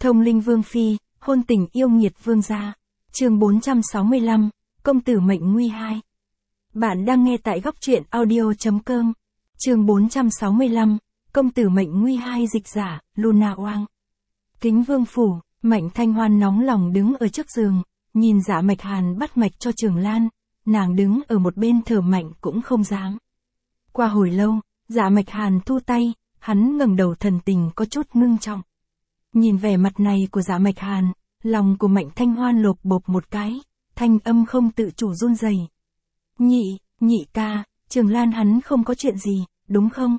Thông linh vương phi, hôn tình yêu nghiệt vương gia. Chương 465, công tử mệnh nguy 2. Bạn đang nghe tại góc truyện audio.com. Chương 465, công tử mệnh nguy 2 dịch giả, Luna Oang. Kính vương phủ, Mạnh Thanh Hoan nóng lòng đứng ở trước giường, nhìn Dạ Mạch Hàn bắt mạch cho Trường Lan, nàng đứng ở một bên thở mạnh cũng không dám. Qua hồi lâu, Dạ Mạch Hàn thu tay, hắn ngẩng đầu thần tình có chút ngưng trọng. Nhìn vẻ mặt này của Dạ Mạch Hàn, lòng của Mạnh Thanh Hoan lột bột một cái, thanh âm không tự chủ run rẩy. Nhị ca, Trường Lan hắn không có chuyện gì, đúng không?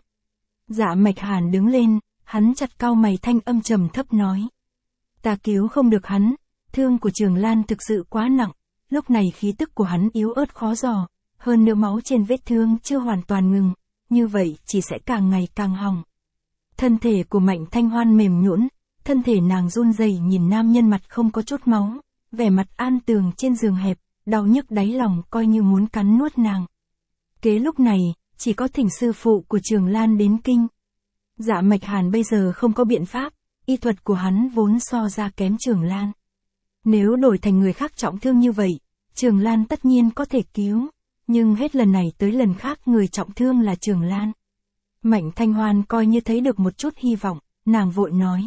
Dạ Mạch Hàn đứng lên, hắn chặt cau mày thanh âm trầm thấp nói. Ta cứu không được hắn, thương của Trường Lan thực sự quá nặng, lúc này khí tức của hắn yếu ớt khó dò, hơn nữa máu trên vết thương chưa hoàn toàn ngừng, như vậy chỉ sẽ càng ngày càng hỏng. Thân thể của Mạnh Thanh Hoan mềm nhũn, thân thể nàng run rẩy nhìn nam nhân mặt không có chút máu, vẻ mặt an tường trên giường hẹp, đau nhức đáy lòng coi như muốn cắn nuốt nàng. Kế lúc này, chỉ có thỉnh sư phụ của Trường Lan đến kinh. Dạ Mạch Hàn bây giờ không có biện pháp, y thuật của hắn vốn so ra kém Trường Lan. Nếu đổi thành người khác trọng thương như vậy, Trường Lan tất nhiên có thể cứu, nhưng hết lần này tới lần khác người trọng thương là Trường Lan. Mạnh Thanh Hoan coi như thấy được một chút hy vọng, nàng vội nói.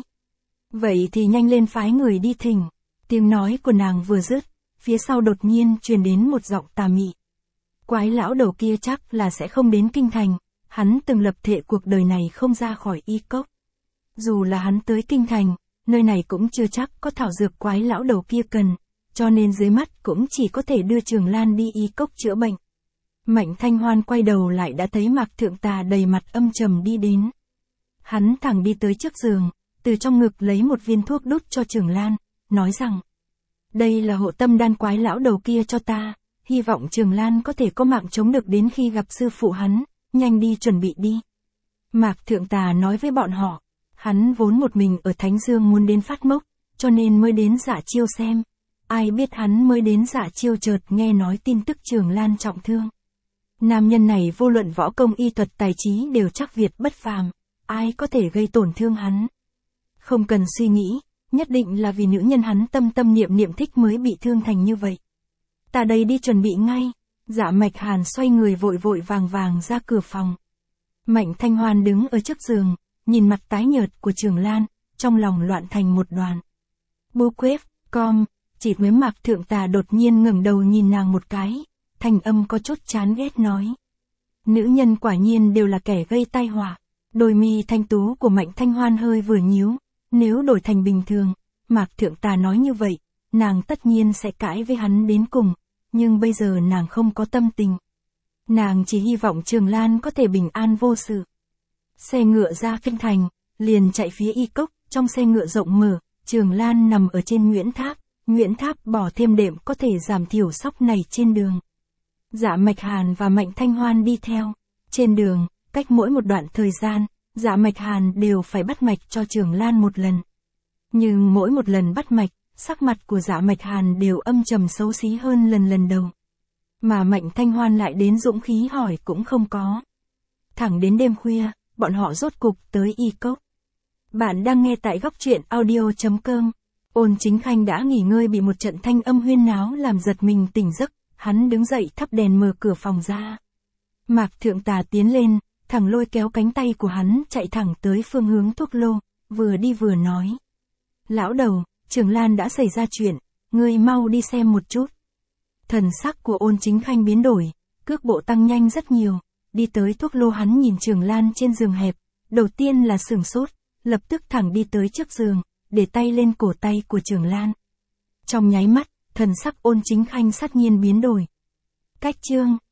Vậy thì nhanh lên phái người đi thỉnh. Tiếng nói của nàng vừa dứt, phía sau đột nhiên truyền đến một giọng tà mị. Quái lão đầu kia chắc là sẽ không đến kinh thành, hắn từng lập thệ cuộc đời này không ra khỏi y cốc. Dù là hắn tới kinh thành, nơi này cũng chưa chắc có thảo dược quái lão đầu kia cần, cho nên dưới mắt cũng chỉ có thể đưa Trường Lan đi y cốc chữa bệnh. Mạnh Thanh Hoan quay đầu lại đã thấy Mạc Thượng Tà đầy mặt âm trầm đi đến. Hắn thẳng đi tới trước giường, từ trong ngực lấy một viên thuốc đút cho Trường Lan, nói rằng, đây là hộ tâm đan quái lão đầu kia cho ta, hy vọng Trường Lan có thể có mạng chống được đến khi gặp sư phụ hắn, nhanh đi chuẩn bị đi. Mạc Thượng Tà nói với bọn họ, hắn vốn một mình ở Thánh Dương muốn đến phát mốc, cho nên mới đến Dạ Chiêu xem. Ai biết hắn mới đến Dạ Chiêu chợt nghe nói tin tức Trường Lan trọng thương. Nam nhân này vô luận võ công y thuật tài trí đều chắc việt bất phàm, ai có thể gây tổn thương hắn. Không cần suy nghĩ, nhất định là vì nữ nhân hắn tâm tâm niệm niệm thích mới bị thương thành như vậy. Ta đây đi chuẩn bị ngay. Dạ Mạch Hàn xoay người vội vội vàng vàng ra cửa phòng. Mạnh Thanh Hoan đứng ở trước giường, nhìn mặt tái nhợt của Trường Lan, trong lòng loạn thành một đoàn. Bô quếp, chỉ với Mạc Thượng Tà đột nhiên ngẩng đầu nhìn nàng một cái, thanh âm có chút chán ghét nói. Nữ nhân quả nhiên đều là kẻ gây tai họa. Đôi mi thanh tú của Mạnh Thanh Hoan hơi vừa nhíu, nếu đổi thành bình thường, Mạc Thượng Tà nói như vậy, nàng tất nhiên sẽ cãi với hắn đến cùng, nhưng bây giờ nàng không có tâm tình. Nàng chỉ hy vọng Trường Lan có thể bình an vô sự. Xe ngựa ra kinh thành, liền chạy phía y cốc, trong xe ngựa rộng mở, Trường Lan nằm ở trên Nguyễn Tháp bỏ thêm đệm có thể giảm thiểu sóc này trên đường. Dạ Mạch Hàn và Mạnh Thanh Hoan đi theo. Trên đường, cách mỗi một đoạn thời gian, Dạ Mạch Hàn đều phải bắt mạch cho Trường Lan một lần. Nhưng mỗi một lần bắt mạch, sắc mặt của Dạ Mạch Hàn đều âm trầm xấu xí hơn lần đầu. Mà Mạnh Thanh Hoan lại đến dũng khí hỏi cũng không có. Thẳng đến đêm khuya, bọn họ rốt cục tới y cốc. Bạn đang nghe tại góc truyện audio.com. Ôn Chính Khanh đã nghỉ ngơi bị một trận thanh âm huyên náo làm giật mình tỉnh giấc, hắn đứng dậy thắp đèn mở cửa phòng ra. Mạc Thượng Tà tiến lên, thẳng lôi kéo cánh tay của hắn chạy thẳng tới phương hướng thuốc lô, vừa đi vừa nói. Lão đầu, Trường Lan đã xảy ra chuyện, ngươi mau đi xem một chút. Thần sắc của Ôn Chính Khanh biến đổi, cước bộ tăng nhanh rất nhiều, đi tới thuốc lô hắn nhìn Trường Lan trên giường hẹp, đầu tiên là sửng sốt, lập tức thẳng đi tới trước giường, để tay lên cổ tay của Trường Lan. Trong nháy mắt, thần sắc Ôn Chính Khanh sát nhiên biến đổi. Cách chương